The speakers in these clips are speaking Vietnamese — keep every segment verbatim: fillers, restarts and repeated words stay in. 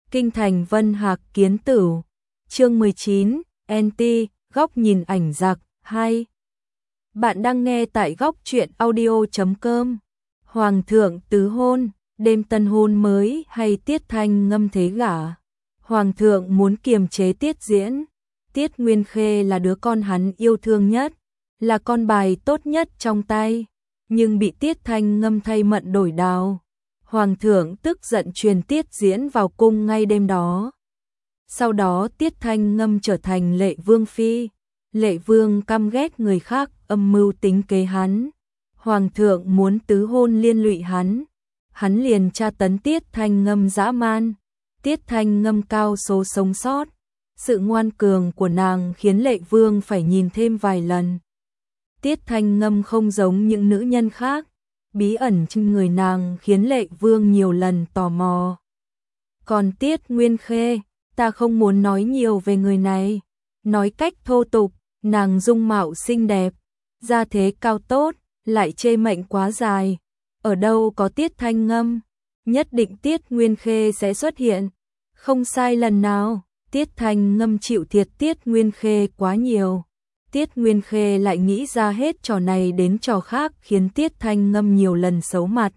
Kinh thành Vân Hạc kiến tử. Chương mười chín, Anti, góc nhìn ảnh giặc, hai. Bạn đang nghe tại góc truyện audio chấm com. Hoàng thượng tứ hôn, đêm tân hôn mới hay Tiết Thanh Ngâm thế gả. Hoàng thượng muốn kiềm chế Tiết Diễn. Tiết Nguyên Khê là đứa con hắn yêu thương nhất, là con bài tốt nhất trong tay, nhưng bị Tiết Thanh Ngâm thay mận đổi đao. Hoàng thượng tức giận truyền Tiết Diễn vào cung ngay đêm đó. Sau đó Tiết Thanh Ngâm trở thành Lệ Vương phi. Lệ Vương căm ghét người khác âm mưu tính kế hắn. Hoàng thượng muốn tứ hôn liên lụy hắn. Hắn liền tra tấn Tiết Thanh Ngâm dã man. Tiết Thanh Ngâm cao số sống sót. Sự ngoan cường của nàng khiến Lệ Vương phải nhìn thêm vài lần. Tiết Thanh Ngâm không giống những nữ nhân khác. Bí ẩn trên người nàng khiến Lệ Vương nhiều lần tò mò. Còn Tiết Nguyên Khê, ta không muốn nói nhiều về người này. Nói cách thô tục, nàng dung mạo xinh đẹp, gia thế cao tốt, lại chê mệnh quá dài. Ở đâu có Tiết Thanh Ngâm, nhất định Tiết Nguyên Khê sẽ xuất hiện. Không sai lần nào, Tiết Thanh Ngâm chịu thiệt Tiết Nguyên Khê quá nhiều. Tiết Nguyên Khê lại nghĩ ra hết trò này đến trò khác khiến Tiết Thanh Ngâm nhiều lần xấu mặt.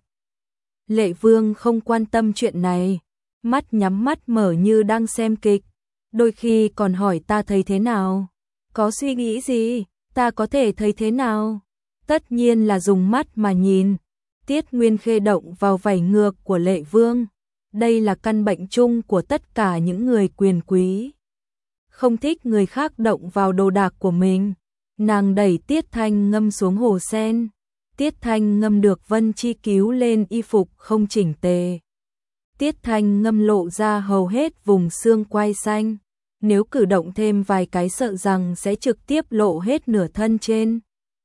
Lệ Vương không quan tâm chuyện này, mắt nhắm mắt mở như đang xem kịch, đôi khi còn hỏi ta thấy thế nào, có suy nghĩ gì, ta có thể thấy thế nào, tất nhiên là dùng mắt mà nhìn. Tiết Nguyên Khê động vào vảy ngược của Lệ Vương, đây là căn bệnh chung của tất cả những người quyền quý. Không thích người khác động vào đồ đạc của mình. Nàng đẩy Tiết Thanh Ngâm xuống hồ sen. Tiết Thanh Ngâm được Vân Chi cứu lên y phục không chỉnh tề. Tiết Thanh Ngâm lộ ra hầu hết vùng xương quai xanh. Nếu cử động thêm vài cái sợ rằng sẽ trực tiếp lộ hết nửa thân trên.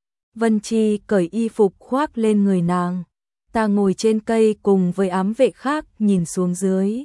Vân Chi cởi y phục khoác lên người nàng. Ta ngồi trên cây cùng với ám vệ khác nhìn xuống dưới.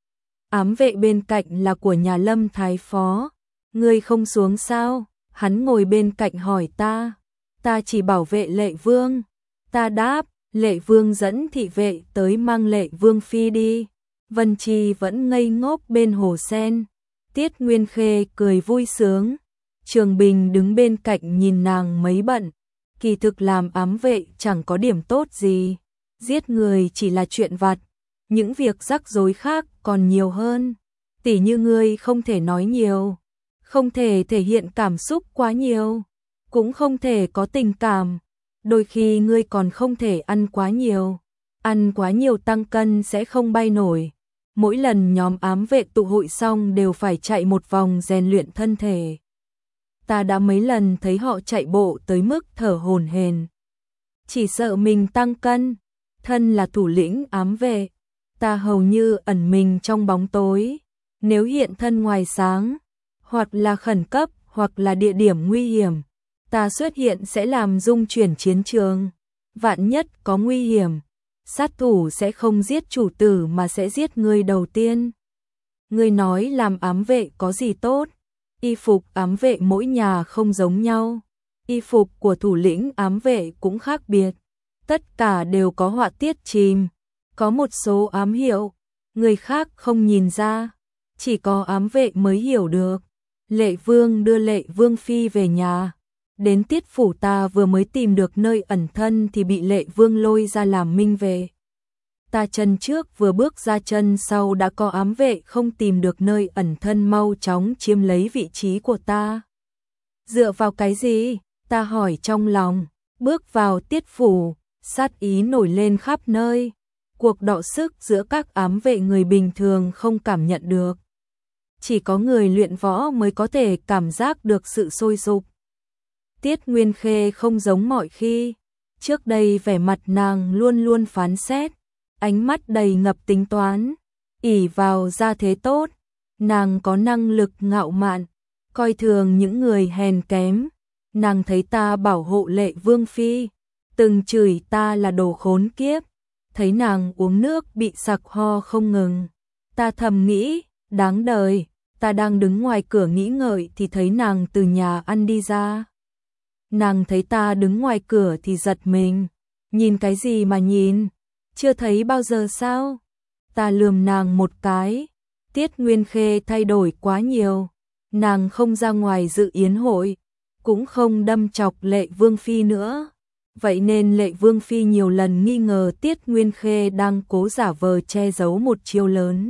Ám vệ bên cạnh là của nhà Lâm Thái Phó. Ngươi không xuống sao? Hắn ngồi bên cạnh hỏi ta. Ta chỉ bảo vệ Lệ Vương. Ta đáp, Lệ Vương dẫn thị vệ tới mang Lệ Vương phi đi. Vân Chi vẫn ngây ngốc bên hồ sen. Tiết Nguyên Khê cười vui sướng. Trường Bình đứng bên cạnh nhìn nàng mấy bận. Kỳ thực làm ám vệ chẳng có điểm tốt gì. Giết người chỉ là chuyện vặt. Những việc rắc rối khác còn nhiều hơn. Tỉ như ngươi không thể nói nhiều, không thể thể hiện cảm xúc quá nhiều, cũng không thể có tình cảm. Đôi khi ngươi còn không thể ăn quá nhiều. Ăn quá nhiều tăng cân sẽ không bay nổi. Mỗi lần nhóm ám vệ tụ hội xong đều phải chạy một vòng rèn luyện thân thể. Ta đã mấy lần thấy họ chạy bộ tới mức thở hổn hển. Chỉ sợ mình tăng cân. Thân là thủ lĩnh ám vệ, ta hầu như ẩn mình trong bóng tối. Nếu hiện thân ngoài sáng, hoặc là khẩn cấp, hoặc là địa điểm nguy hiểm, ta xuất hiện sẽ làm rung chuyển chiến trường. Vạn nhất có nguy hiểm, sát thủ sẽ không giết chủ tử mà sẽ giết người đầu tiên. Ngươi nói làm ám vệ có gì tốt? Y phục ám vệ mỗi nhà không giống nhau. Y phục của thủ lĩnh ám vệ cũng khác biệt. Tất cả đều có họa tiết chìm. Có một số ám hiệu, người khác không nhìn ra. Chỉ có ám vệ mới hiểu được. Lệ Vương đưa Lệ Vương phi về nhà. Đến Tiết phủ ta vừa mới tìm được nơi ẩn thân thì bị Lệ Vương lôi ra làm minh vệ. Ta chân trước vừa bước ra chân sau đã có ám vệ không tìm được nơi ẩn thân mau chóng chiếm lấy vị trí của ta. Dựa vào cái gì? Ta hỏi trong lòng. Bước vào Tiết phủ, sát ý nổi lên khắp nơi. Cuộc đọ sức giữa các ám vệ người bình thường không cảm nhận được. Chỉ có người luyện võ mới có thể cảm giác được sự sôi sục. Tiết Nguyên Khê không giống mọi khi. Trước đây vẻ mặt nàng luôn luôn phán xét, ánh mắt đầy ngập tính toán, ỷ vào gia thế tốt. Nàng có năng lực ngạo mạn, coi thường những người hèn kém. Nàng thấy ta bảo hộ Lệ Vương phi, từng chửi ta là đồ khốn kiếp. Thấy nàng uống nước bị sặc ho không ngừng, ta thầm nghĩ, đáng đời. Ta đang đứng ngoài cửa nghĩ ngợi thì thấy nàng từ nhà ăn đi ra. Nàng thấy ta đứng ngoài cửa thì giật mình. Nhìn cái gì mà nhìn? Chưa thấy bao giờ sao? Ta lườm nàng một cái. Tiết Nguyên Khê thay đổi quá nhiều, nàng không ra ngoài dự yến hội, cũng không đâm chọc Lệ Vương Phi nữa. Vậy nên Lệ Vương Phi nhiều lần nghi ngờ Tiết Nguyên Khê đang cố giả vờ che giấu một chiêu lớn.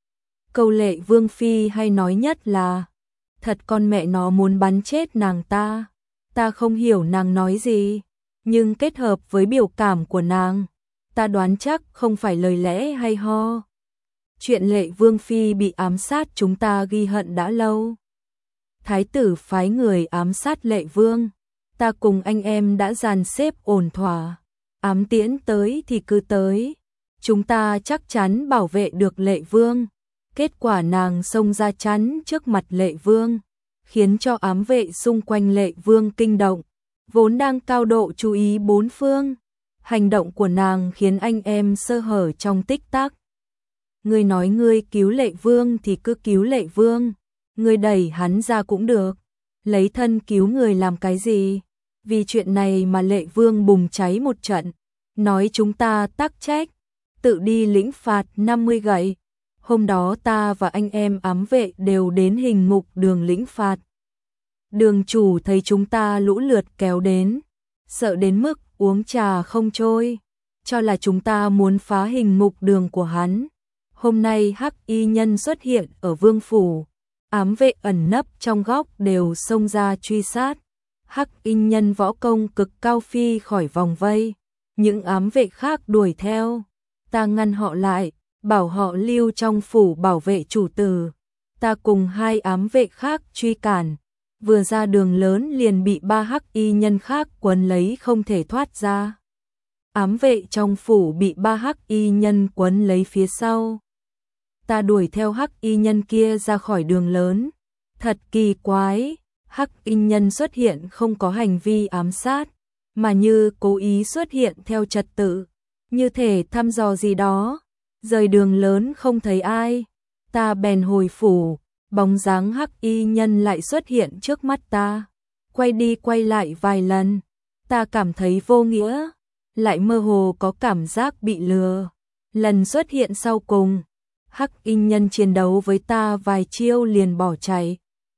Câu Lệ Vương Phi hay nói nhất là: thật con mẹ nó muốn bắn chết nàng ta. Ta không hiểu nàng nói gì, nhưng kết hợp với biểu cảm của nàng, ta đoán chắc không phải lời lẽ hay ho. Chuyện Lệ Vương Phi bị ám sát chúng ta ghi hận đã lâu. Thái tử phái người ám sát Lệ Vương, ta cùng anh em đã dàn xếp ổn thỏa, ám tiễn tới thì cứ tới, chúng ta chắc chắn bảo vệ được Lệ Vương. Kết quả nàng xông ra chắn trước mặt Lệ Vương, khiến cho ám vệ xung quanh Lệ Vương kinh động, vốn đang cao độ chú ý bốn phương. Hành động của nàng khiến anh em sơ hở trong tích tắc. Ngươi nói ngươi cứu Lệ Vương thì cứ cứu Lệ Vương, ngươi đẩy hắn ra cũng được, lấy thân cứu người làm cái gì? Vì chuyện này mà Lệ Vương bùng cháy một trận, nói chúng ta tắc trách, tự đi lĩnh phạt năm mươi gậy. Hôm đó ta và anh em ám vệ đều đến hình ngục đường lĩnh phạt. Đường chủ thấy chúng ta lũ lượt kéo đến, sợ đến mức uống trà không trôi, cho là chúng ta muốn phá hình ngục đường của hắn. Hôm nay hắc y nhân xuất hiện ở vương phủ, ám vệ ẩn nấp trong góc đều xông ra truy sát. Hắc y nhân võ công cực cao phi khỏi vòng vây, những ám vệ khác đuổi theo, ta ngăn họ lại, bảo họ lưu trong phủ bảo vệ chủ tử. Ta cùng hai ám vệ khác truy cản, vừa ra đường lớn liền bị ba hắc y nhân khác quấn lấy không thể thoát ra. Ám vệ trong phủ bị ba hắc y nhân quấn lấy phía sau. Ta đuổi theo hắc y nhân kia ra khỏi đường lớn. Thật kỳ quái, hắc y nhân xuất hiện không có hành vi ám sát, mà như cố ý xuất hiện theo trật tự, như thể thăm dò gì đó. Rời đường lớn không thấy ai, ta bèn hồi phủ, bóng dáng hắc y nhân lại xuất hiện trước mắt ta. Quay đi quay lại vài lần, ta cảm thấy vô nghĩa, lại mơ hồ có cảm giác bị lừa. Lần xuất hiện sau cùng, hắc y nhân chiến đấu với ta vài chiêu liền bỏ chạy.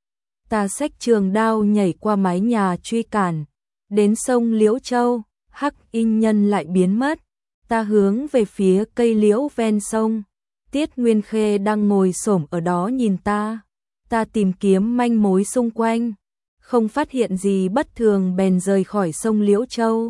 Ta xách trường đao nhảy qua mái nhà truy cản, đến sông Liễu Châu, hắc y nhân lại biến mất. Ta hướng về phía cây liễu ven sông, Tiết Nguyên Khê đang ngồi xổm ở đó nhìn ta. Ta tìm kiếm manh mối xung quanh, không phát hiện gì bất thường bèn rời khỏi sông Liễu Châu.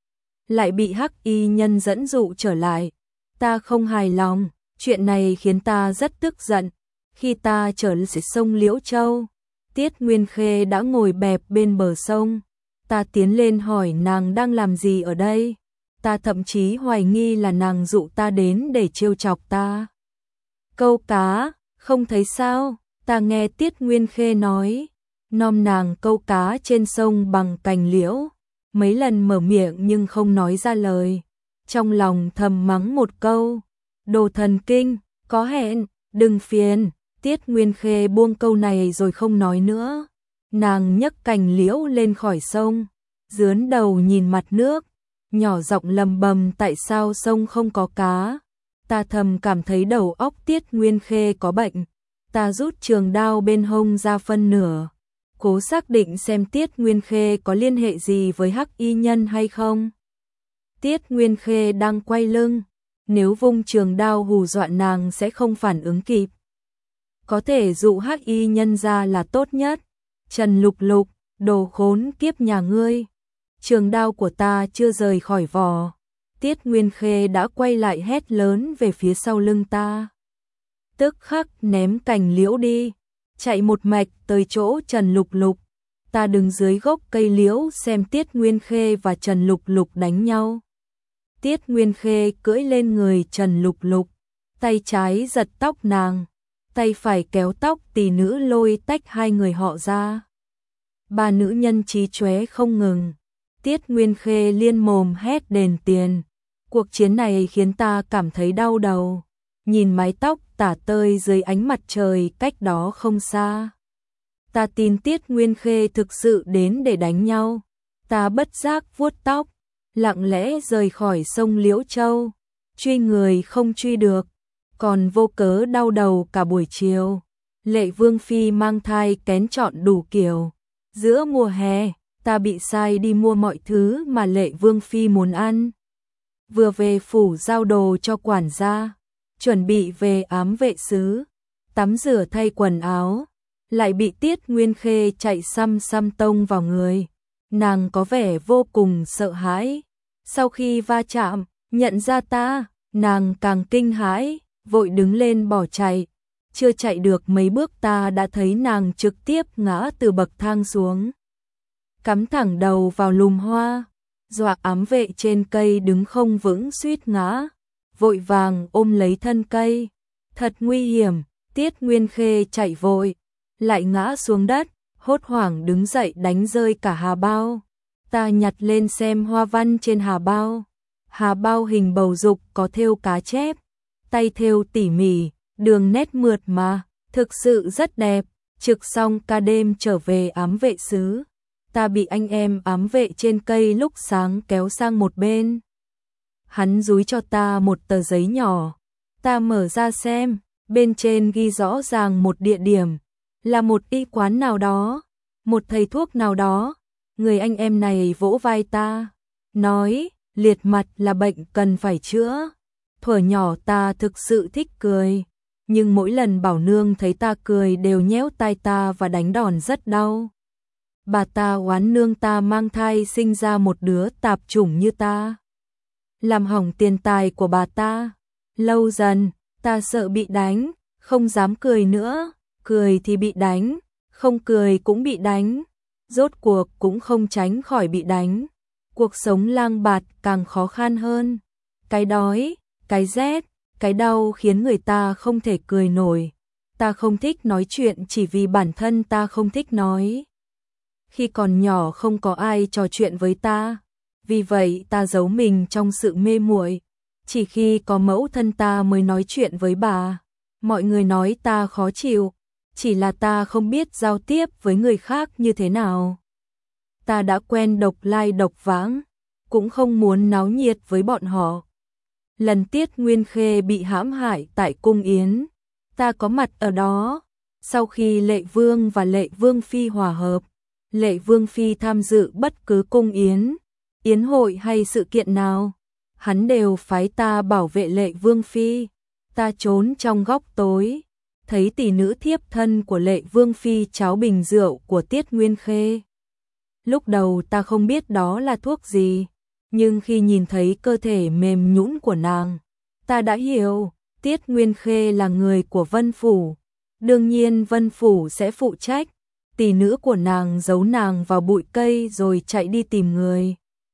Lại bị hắc y nhân dẫn dụ trở lại. Ta không hài lòng, chuyện này khiến ta rất tức giận. Khi ta trở lại sông Liễu Châu, Tiết Nguyên Khê đã ngồi bẹp bên bờ sông. Ta tiến lên hỏi nàng đang làm gì ở đây. Ta thậm chí hoài nghi là nàng dụ ta đến để trêu chọc ta. Câu cá, không thấy sao? Ta nghe Tiết Nguyên Khê nói, nom nàng câu cá trên sông bằng cành liễu. Mấy lần mở miệng nhưng không nói ra lời. Trong lòng thầm mắng một câu, đồ thần kinh, có hẹn, đừng phiền. Tiết Nguyên Khê buông câu này rồi không nói nữa. Nàng nhấc cành liễu lên khỏi sông, dướn đầu nhìn mặt nước, nhỏ giọng lầm bầm tại sao sông không có cá. Ta thầm cảm thấy đầu óc Tiết Nguyên Khê có bệnh. Ta rút trường đao bên hông ra phân nửa, cố xác định xem Tiết Nguyên Khê có liên hệ gì với hắc y nhân hay không. Tiết Nguyên Khê đang quay lưng, nếu vung trường đao hù dọa nàng sẽ không phản ứng kịp. Có thể dụ hắc y nhân ra là tốt nhất. Trần Lục Lục, đồ khốn kiếp nhà ngươi. Trường đao của ta chưa rời khỏi vỏ, Tiết Nguyên Khê đã quay lại hét lớn về phía sau lưng ta. Tức khắc ném cành liễu đi, chạy một mạch tới chỗ Trần Lục Lục. Ta đứng dưới gốc cây liễu xem Tiết Nguyên Khê và Trần Lục Lục đánh nhau. Tiết Nguyên Khê cưỡi lên người Trần Lục Lục, tay trái giật tóc nàng, tay phải kéo tóc tỷ nữ lôi tách hai người họ ra. Ba nữ nhân trí chóe không ngừng. Tiết Nguyên Khê liên mồm hét đền tiền. Cuộc chiến này khiến ta cảm thấy đau đầu. Nhìn mái tóc tả tơi dưới ánh mặt trời cách đó không xa. Ta tin Tiết Nguyên Khê thực sự đến để đánh nhau. Ta bất giác vuốt tóc, lặng lẽ rời khỏi sông Liễu Châu. Truy người không truy được, còn vô cớ đau đầu cả buổi chiều. Lệ Vương Phi mang thai kén chọn đủ kiểu. Giữa mùa hè, ta bị sai đi mua mọi thứ mà Lệ Vương Phi muốn ăn. Vừa về phủ giao đồ cho quản gia, chuẩn bị về ám vệ sứ, tắm rửa thay quần áo, lại bị Tiết Nguyên Khê chạy xăm xăm tông vào người. Nàng có vẻ vô cùng sợ hãi. Sau khi va chạm, nhận ra ta, nàng càng kinh hãi, vội đứng lên bỏ chạy. Chưa chạy được mấy bước ta đã thấy nàng trực tiếp ngã từ bậc thang xuống, cắm thẳng đầu vào lùm hoa, dọa ám vệ trên cây đứng không vững suýt ngã, vội vàng ôm lấy thân cây. Thật nguy hiểm, Tiết Nguyên Khê chạy vội, lại ngã xuống đất, hốt hoảng đứng dậy đánh rơi cả hà bao. Ta nhặt lên xem hoa văn trên hà bao. Hà bao hình bầu dục có thêu cá chép, tay thêu tỉ mỉ, đường nét mượt mà, thực sự rất đẹp. Trực xong ca đêm trở về ám vệ sứ, ta bị anh em ám vệ trên cây lúc sáng kéo sang một bên. Hắn dúi cho ta một tờ giấy nhỏ, ta mở ra xem, bên trên ghi rõ ràng một địa điểm, là một y quán nào đó, một thầy thuốc nào đó. Người anh em này vỗ vai ta, nói, liệt mặt là bệnh cần phải chữa. Thuở nhỏ ta thực sự thích cười, nhưng mỗi lần bảo nương thấy ta cười đều nhéo tai ta và đánh đòn rất đau. Bà ta oán nương ta mang thai sinh ra một đứa tạp chủng như ta, làm hỏng tiền tài của bà ta. Lâu dần, ta sợ bị đánh, không dám cười nữa, cười thì bị đánh, không cười cũng bị đánh, rốt cuộc cũng không tránh khỏi bị đánh. Cuộc sống lang bạt càng khó khăn hơn. Cái đói, cái rét, cái đau khiến người ta không thể cười nổi. Ta không thích nói chuyện chỉ vì bản thân ta không thích nói. Khi còn nhỏ không có ai trò chuyện với ta, vì vậy ta giấu mình trong sự mê muội. Chỉ khi có mẫu thân ta mới nói chuyện với bà. Mọi người nói ta khó chịu, chỉ là ta không biết giao tiếp với người khác như thế nào. Ta đã quen độc lai độc vãng, cũng không muốn náo nhiệt với bọn họ. Lần Tiết Nguyên Khê bị hãm hại tại cung yến, ta có mặt ở đó. Sau khi Lệ Vương và Lệ Vương Phi hòa hợp, Lệ Vương Phi tham dự bất cứ cung yến, yến hội hay sự kiện nào, hắn đều phái ta bảo vệ Lệ Vương Phi. Ta trốn trong góc tối, thấy tỷ nữ thiếp thân của Lệ Vương Phi cháo bình rượu của Tiết Nguyên Khê. Lúc đầu ta không biết đó là thuốc gì, nhưng khi nhìn thấy cơ thể mềm nhũn của nàng, ta đã hiểu, Tiết Nguyên Khê là người của Vân Phủ. Đương nhiên Vân Phủ sẽ phụ trách. Tỷ nữ của nàng giấu nàng vào bụi cây rồi chạy đi tìm người.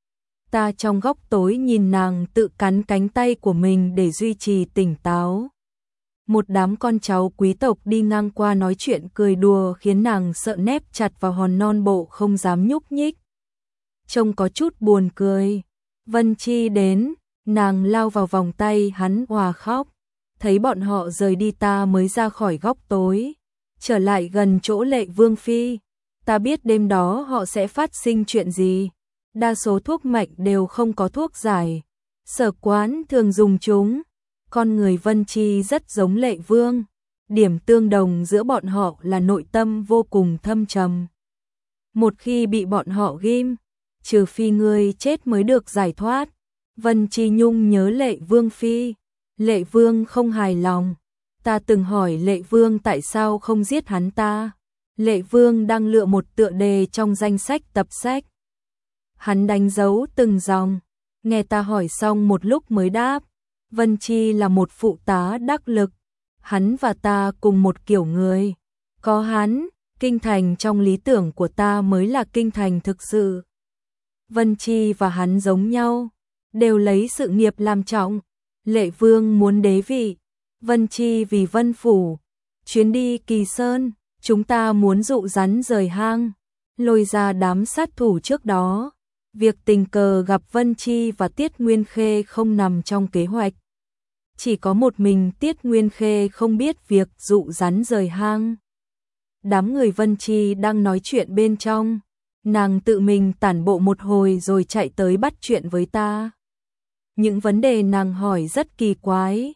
Ta trong góc tối nhìn nàng tự cắn cánh tay của mình để duy trì tỉnh táo. Một đám con cháu quý tộc đi ngang qua nói chuyện cười đùa khiến nàng sợ nép chặt vào hòn non bộ không dám nhúc nhích. Trông có chút buồn cười. Vân Chi đến, nàng lao vào vòng tay hắn òa khóc. Thấy bọn họ rời đi ta mới ra khỏi góc tối, trở lại gần chỗ Lệ Vương Phi. Ta biết đêm đó họ sẽ phát sinh chuyện gì. Đa số thuốc mạnh đều không có thuốc giải, Sở Quán thường dùng chúng. Con người Vân Chi rất giống Lệ Vương, điểm tương đồng giữa bọn họ là nội tâm vô cùng thâm trầm. Một khi bị bọn họ ghim, trừ phi ngươi chết mới được giải thoát. Vân Chi Nhung nhớ Lệ Vương Phi. Lệ Vương không hài lòng. Ta từng hỏi Lệ Vương tại sao không giết hắn ta. Lệ Vương đang lựa một tựa đề trong danh sách tập sách. Hắn đánh dấu từng dòng. Nghe ta hỏi xong một lúc mới đáp. Vân Chi là một phụ tá đắc lực. Hắn và ta cùng một kiểu người. Có hắn, kinh thành trong lý tưởng của ta mới là kinh thành thực sự. Vân Chi và hắn giống nhau, đều lấy sự nghiệp làm trọng. Lệ Vương muốn đế vị, Vân Chi vì Vân Phủ. Chuyến đi Kỳ Sơn, chúng ta muốn dụ rắn rời hang, lôi ra đám sát thủ trước đó. Việc tình cờ gặp Vân Chi và Tiết Nguyên Khê không nằm trong kế hoạch. Chỉ có một mình Tiết Nguyên Khê không biết việc dụ rắn rời hang. Đám người Vân Chi đang nói chuyện bên trong, nàng tự mình tản bộ một hồi rồi chạy tới bắt chuyện với ta. Những vấn đề nàng hỏi rất kỳ quái,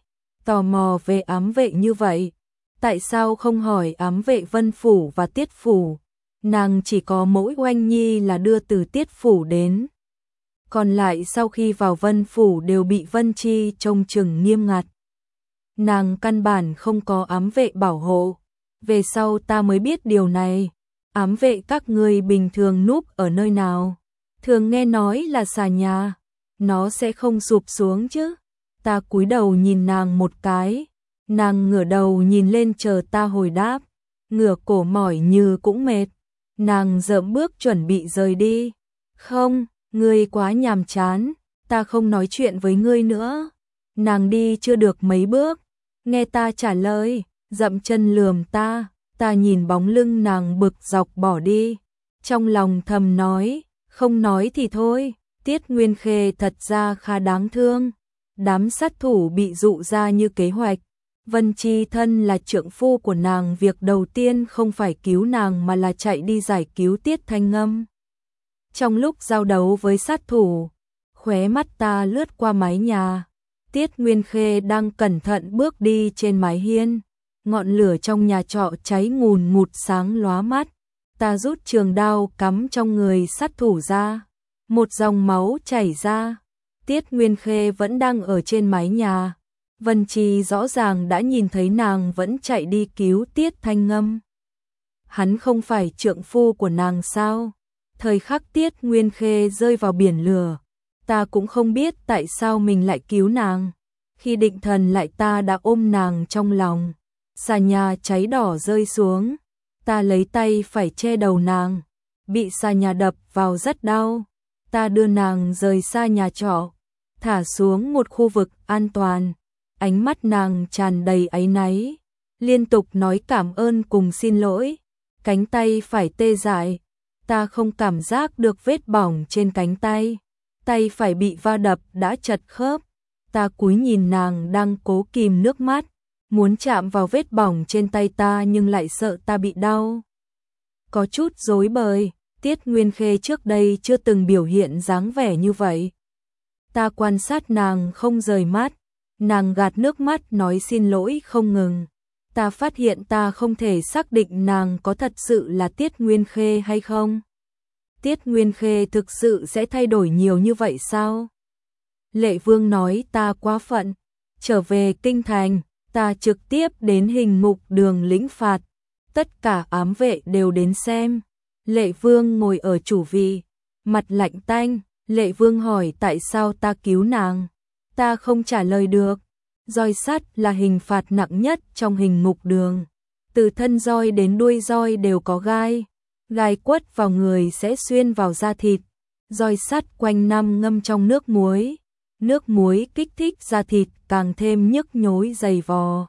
tò mò về ám vệ như vậy. Tại sao không hỏi ám vệ Vân Phủ và Tiết Phủ? Nàng chỉ có mỗi Oanh Nhi là đưa từ Tiết Phủ đến. Còn lại sau khi vào Vân Phủ đều bị Vân Chi trông chừng nghiêm ngặt. Nàng căn bản không có ám vệ bảo hộ. Về sau ta mới biết điều này. Ám vệ các ngươi bình thường núp ở nơi nào? Thường nghe nói là xà nhà. Nó sẽ không sụp xuống chứ? Ta cúi đầu nhìn nàng một cái. Nàng ngửa đầu nhìn lên chờ ta hồi đáp. Ngửa cổ mỏi như cũng mệt. Nàng dậm bước chuẩn bị rời đi. Không, ngươi quá nhàm chán. Ta không nói chuyện với ngươi nữa. Nàng đi chưa được mấy bước. Nghe ta trả lời, dậm chân lườm ta. Ta nhìn bóng lưng nàng bực dọc bỏ đi. Trong lòng thầm nói, không nói thì thôi. Tiết Nguyên Khê thật ra khá đáng thương. Đám sát thủ bị dụ ra như kế hoạch. Vân Chi thân là trượng phu của nàng, việc đầu tiên không phải cứu nàng mà là chạy đi giải cứu Tiết Thanh Ngâm. Trong lúc giao đấu với sát thủ, khóe mắt ta lướt qua mái nhà. Tiết Nguyên Khê đang cẩn thận bước đi trên mái hiên. Ngọn lửa trong nhà trọ cháy ngùn ngụt sáng lóa mắt. Ta rút trường đao cắm trong người sát thủ ra. Một dòng máu chảy ra. Tiết Nguyên Khê vẫn đang ở trên mái nhà. Vân Chi rõ ràng đã nhìn thấy nàng vẫn chạy đi cứu Tiết Thanh Ngâm. Hắn không phải trượng phu của nàng sao? Thời khắc Tiết Nguyên Khê rơi vào biển lửa, ta cũng không biết tại sao mình lại cứu nàng. Khi định thần lại ta đã ôm nàng trong lòng. Xà nhà cháy đỏ rơi xuống, ta lấy tay phải che đầu nàng. Bị xà nhà đập vào rất đau. Ta đưa nàng rời xa nhà trọ, thả xuống một khu vực an toàn. Ánh mắt nàng tràn đầy áy náy, liên tục nói cảm ơn cùng xin lỗi. Cánh tay phải tê dại, ta không cảm giác được vết bỏng trên cánh tay. Tay phải bị va đập đã chật khớp. Ta cúi nhìn nàng đang cố kìm nước mắt, muốn chạm vào vết bỏng trên tay ta nhưng lại sợ ta bị đau. Có chút rối bời, Tiết Nguyên Khê trước đây chưa từng biểu hiện dáng vẻ như vậy. Ta quan sát nàng không rời mắt, nàng gạt nước mắt nói xin lỗi không ngừng. Ta phát hiện ta không thể xác định nàng có thật sự là Tiết Nguyên Khê hay không. Tiết Nguyên Khê thực sự sẽ thay đổi nhiều như vậy sao? Lệ Vương nói ta quá phận. Trở về kinh thành, ta trực tiếp đến hình ngục đường lĩnh phạt. Tất cả ám vệ đều đến xem. Lệ Vương ngồi ở chủ vị, mặt lạnh tanh. Lệ Vương hỏi tại sao ta cứu nàng. Ta không trả lời được. Roi sắt là hình phạt nặng nhất trong hình ngục đường. Từ thân roi đến đuôi roi đều có gai. Gai quất vào người sẽ xuyên vào da thịt. Roi sắt quanh năm ngâm trong nước muối. Nước muối kích thích da thịt càng thêm nhức nhối dày vò.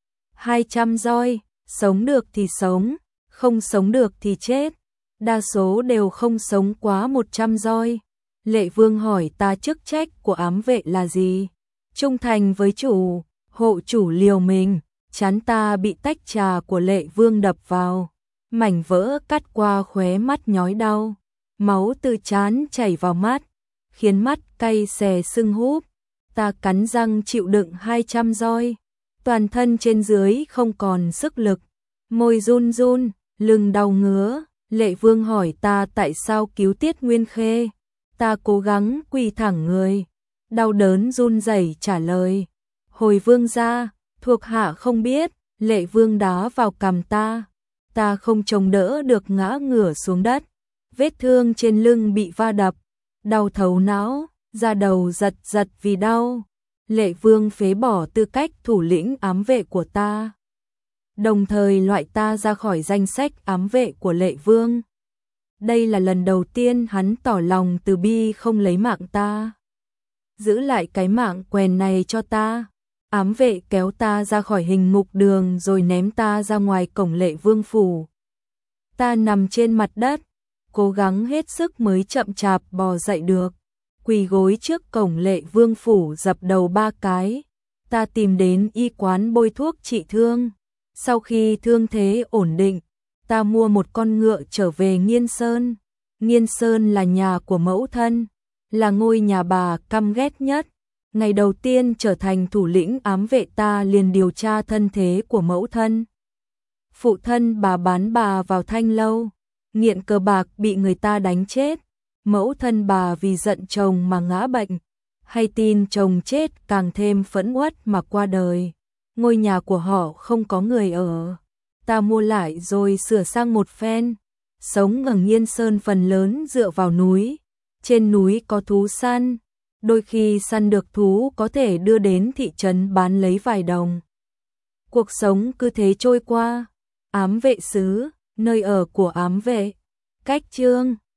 hai trăm roi, sống được thì sống, không sống được thì chết. Đa số đều không sống quá một trăm roi. Lệ Vương hỏi ta chức trách của ám vệ là gì? Trung thành với chủ, hộ chủ liều mình. Trán ta bị tách trà của Lệ Vương đập vào. Mảnh vỡ cắt qua khóe mắt nhói đau. Máu từ trán chảy vào mắt, khiến mắt cay xè sưng húp. Ta cắn răng chịu đựng hai trăm roi. Toàn thân trên dưới không còn sức lực. Môi run run, lưng đau ngứa. Lệ Vương hỏi ta tại sao cứu Tiết Nguyên Khê. Ta cố gắng quỳ thẳng người. Đau đớn run rẩy trả lời. Hồi Vương gia, thuộc hạ không biết. Lệ Vương đá vào cằm ta. Ta không chống đỡ được ngã ngửa xuống đất. Vết thương trên lưng bị va đập. Đau thấu não, da đầu giật giật vì đau. Lệ Vương phế bỏ tư cách thủ lĩnh ám vệ của ta. Đồng thời loại ta ra khỏi danh sách ám vệ của Lệ Vương. Đây là lần đầu tiên hắn tỏ lòng từ bi không lấy mạng ta. Giữ lại cái mạng quèn này cho ta. Ám vệ kéo ta ra khỏi hình ngục đường rồi ném ta ra ngoài cổng Lệ Vương phủ. Ta nằm trên mặt đất, cố gắng hết sức mới chậm chạp bò dậy được. Quỳ gối trước cổng Lệ Vương phủ dập đầu ba cái. Ta tìm đến y quán bôi thuốc trị thương. Sau khi thương thế ổn định, ta mua một con ngựa trở về Nghiên Sơn. Nghiên Sơn là nhà của mẫu thân, là ngôi nhà bà căm ghét nhất. Ngày đầu tiên trở thành thủ lĩnh ám vệ ta liền điều tra thân thế của mẫu thân. Phụ thân bà bán bà vào thanh lâu, nghiện cờ bạc bị người ta đánh chết. Mẫu thân bà vì giận chồng mà ngã bệnh, hay tin chồng chết càng thêm phẫn uất mà qua đời. Ngôi nhà của họ không có người ở, ta mua lại rồi sửa sang một phen. Sống ở Nghiên Sơn phần lớn dựa vào núi, trên núi có thú săn, đôi khi săn được thú có thể đưa đến thị trấn bán lấy vài đồng. Cuộc sống cứ thế trôi qua. Ám vệ xứ, nơi ở của ám vệ. Cách chương